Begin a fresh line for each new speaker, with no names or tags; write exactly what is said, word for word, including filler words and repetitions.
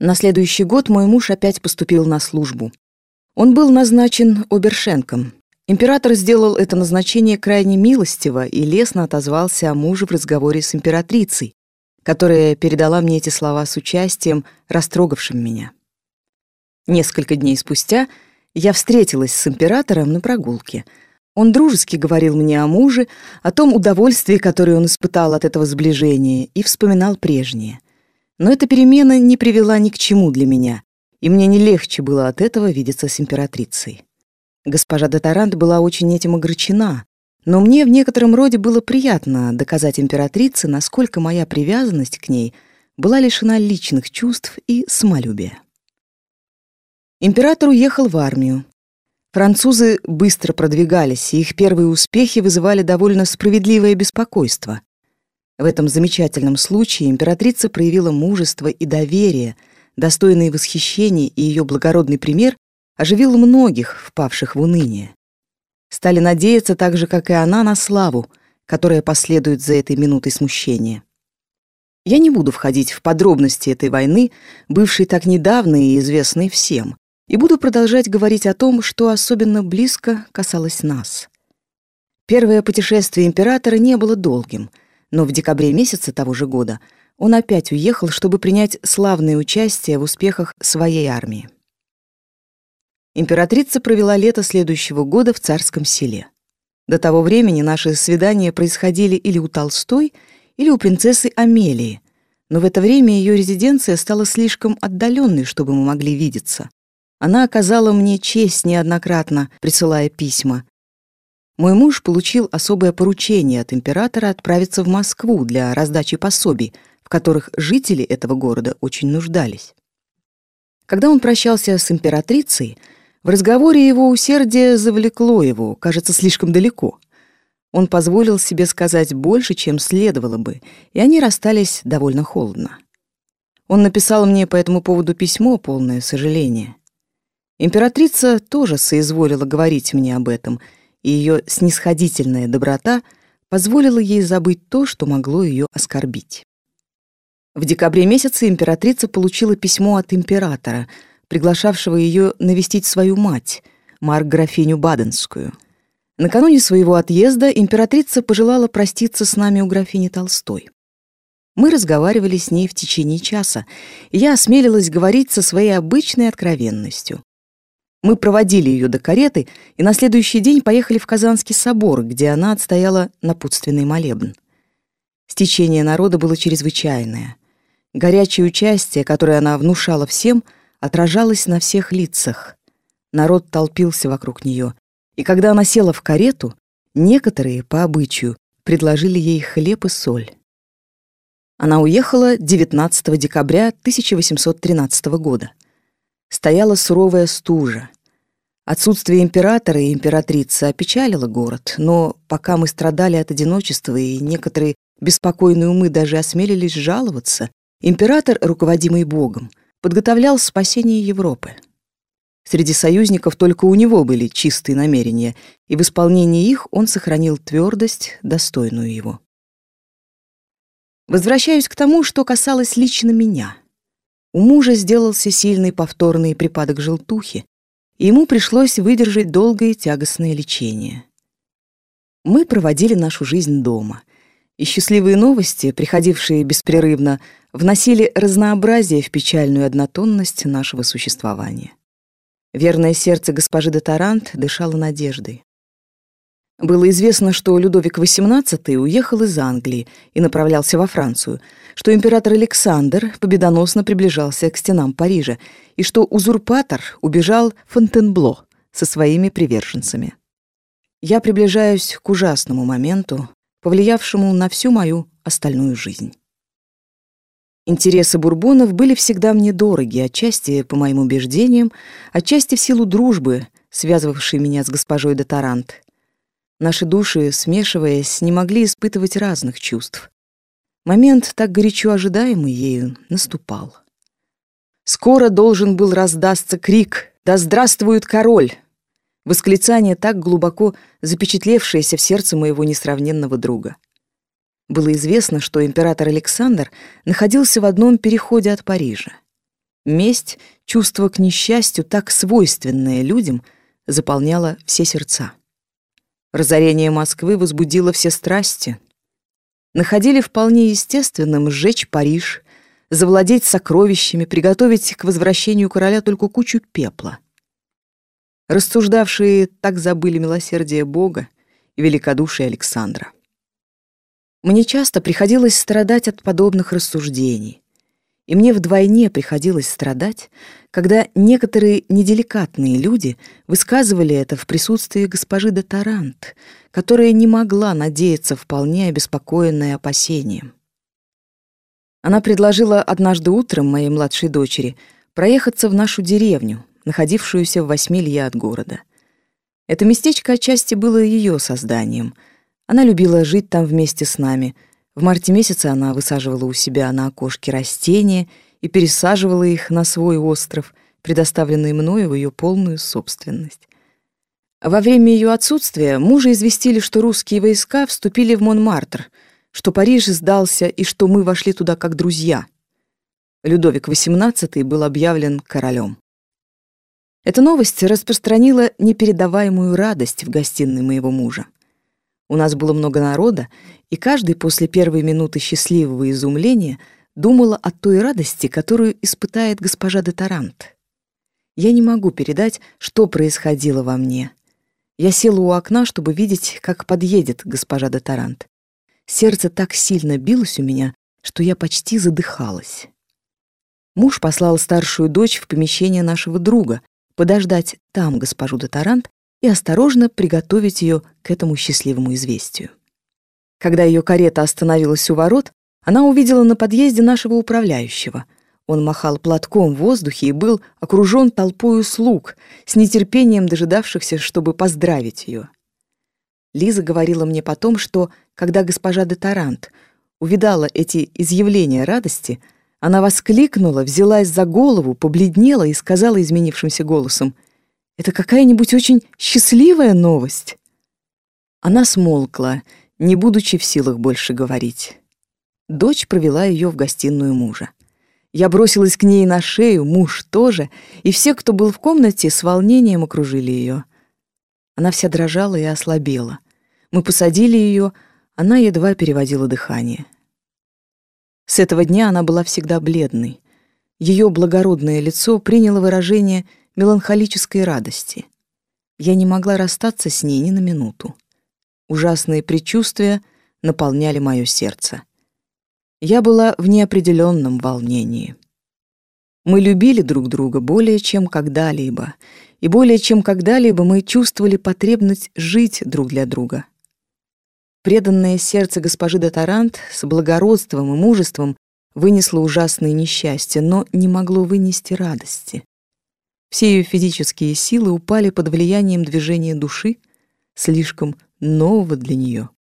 На следующий год мой муж опять поступил на службу. Он был назначен обершенком. Император сделал это назначение крайне милостиво и лестно отозвался о муже в разговоре с императрицей, которая передала мне эти слова с участием, растрогавшим меня. Несколько дней спустя я встретилась с императором на прогулке. Он дружески говорил мне о муже, о том удовольствии, которое он испытал от этого сближения, и вспоминал прежнее. Но эта перемена не привела ни к чему для меня, и мне не легче было от этого видеться с императрицей. Госпожа де Тарант была очень этим огорчена, но мне в некотором роде было приятно доказать императрице, насколько моя привязанность к ней была лишена личных чувств и самолюбия. Император уехал в армию. Французы быстро продвигались, и их первые успехи вызывали довольно справедливое беспокойство. В этом замечательном случае императрица проявила мужество и доверие, достойные восхищения, и ее благородный пример оживил многих, впавших в уныние. Стали надеяться так же, как и она, на славу, которая последует за этой минутой смущения. Я не буду входить в подробности этой войны, бывшей так недавно и известной всем, и буду продолжать говорить о том, что особенно близко касалось нас. Первое путешествие императора не было долгим, но в декабре месяце того же года он опять уехал, чтобы принять славное участие в успехах своей армии. Императрица провела лето следующего года в Царском Селе. До того времени наши свидания происходили или у Толстой, или у принцессы Амелии, но в это время ее резиденция стала слишком отдаленной, чтобы мы могли видеться. Она оказала мне честь неоднократно, присылая письма. Мой муж получил особое поручение от императора отправиться в Москву для раздачи пособий, в которых жители этого города очень нуждались. Когда он прощался с императрицей, в разговоре его усердие завлекло его, кажется, слишком далеко. Он позволил себе сказать больше, чем следовало бы, и они расстались довольно холодно. Он написал мне по этому поводу письмо, полное сожаления. Императрица тоже соизволила говорить мне об этом, и ее снисходительная доброта позволила ей забыть то, что могло ее оскорбить. В декабре месяце императрица получила письмо от императора, приглашавшего ее навестить свою мать, марк-графиню Баденскую. Накануне своего отъезда императрица пожелала проститься с нами у графини Толстой. Мы разговаривали с ней в течение часа, и я осмелилась говорить со своей обычной откровенностью. Мы проводили ее до кареты и на следующий день поехали в Казанский собор, где она отстояла напутственный молебн. Стечение народа было чрезвычайное. Горячее участие, которое она внушала всем, отражалось на всех лицах. Народ толпился вокруг нее, и когда она села в карету, некоторые, по обычаю, предложили ей хлеб и соль. Она уехала девятнадцатого декабря тысяча восемьсот тринадцатого года. Стояла суровая стужа. Отсутствие императора и императрицы опечалило город, но пока мы страдали от одиночества и некоторые беспокойные умы даже осмелились жаловаться, император, руководимый Богом, подготовлял спасение Европы. Среди союзников только у него были чистые намерения, и в исполнении их он сохранил твердость, достойную его. Возвращаюсь к тому, что касалось лично меня. У мужа сделался сильный повторный припадок желтухи, и ему пришлось выдержать долгое и тягостное лечение. Мы проводили нашу жизнь дома, и счастливые новости, приходившие беспрерывно, вносили разнообразие в печальную однотонность нашего существования. Верное сердце госпожи де Тарант дышало надеждой. Было известно, что Людовик восемнадцатый уехал из Англии и направлялся во Францию, что император Александр победоносно приближался к стенам Парижа и что узурпатор убежал в Фонтенбло со своими приверженцами. Я приближаюсь к ужасному моменту, повлиявшему на всю мою остальную жизнь. Интересы Бурбонов были всегда мне дороги, отчасти по моим убеждениям, отчасти в силу дружбы, связывавшей меня с госпожой де Тарант. Наши души, смешиваясь, не могли испытывать разных чувств. Момент, так горячо ожидаемый ею, наступал. Скоро должен был раздасться крик «Да здравствует король!», восклицание, так глубоко запечатлевшееся в сердце моего несравненного друга. Было известно, что император Александр находился в одном переходе от Парижа. Месть, чувство к несчастью, так свойственное людям, заполняло все сердца. Разорение Москвы возбудило все страсти. Находили вполне естественным сжечь Париж, завладеть сокровищами, приготовить к возвращению короля только кучу пепла. Рассуждавшие так забыли милосердие Бога и великодушие Александра. Мне часто приходилось страдать от подобных рассуждений. И мне вдвойне приходилось страдать, когда некоторые неделикатные люди высказывали это в присутствии госпожи де Тарант, которая не могла надеяться вполне обеспокоенная опасением. Она предложила однажды утром моей младшей дочери проехаться в нашу деревню, находившуюся в восьми лье от города. Это местечко отчасти было ее созданием. Она любила жить там вместе с нами. В марте месяце она высаживала у себя на окошке растения и пересаживала их на свой остров, предоставленный мною в ее полную собственность. Во время ее отсутствия мужа известили, что русские войска вступили в Монмартр, что Париж сдался и что мы вошли туда как друзья. Людовик восемнадцатый был объявлен королем. Эта новость распространила непередаваемую радость в гостиной моего мужа. У нас было много народа, и каждый после первой минуты счастливого изумления думала о той радости, которую испытает госпожа де Тарант. Я не могу передать, что происходило во мне. Я села у окна, чтобы видеть, как подъедет госпожа де Тарант. Сердце так сильно билось у меня, что я почти задыхалась. Муж послал старшую дочь в помещение нашего друга, подождать там госпожу де Тарант и осторожно приготовить ее к этому счастливому известию. Когда ее карета остановилась у ворот, она увидела на подъезде нашего управляющего. Он махал платком в воздухе и был окружен толпою слуг, с нетерпением дожидавшихся, чтобы поздравить ее. Лиза говорила мне потом, что, когда госпожа де Тарант увидала эти изъявления радости, она воскликнула, взялась за голову, побледнела и сказала изменившимся голосом: «Это какая-нибудь очень счастливая новость». Она смолкла, не будучи в силах больше говорить. Дочь провела ее в гостиную мужа. Я бросилась к ней на шею, муж тоже, и все, кто был в комнате, с волнением окружили ее. Она вся дрожала и ослабела. Мы посадили ее, она едва переводила дыхание. С этого дня она была всегда бледной. Ее благородное лицо приняло выражение меланхолической радости. Я не могла расстаться с ней ни на минуту. Ужасные предчувствия наполняли мое сердце. Я была в неопределенном волнении. Мы любили друг друга более чем когда-либо, и более чем когда-либо мы чувствовали потребность жить друг для друга. Преданное сердце госпожи де Тарант с благородством и мужеством вынесло ужасные несчастья, но не могло вынести радости. Все ее физические силы упали под влиянием движения души, слишком нового для нее.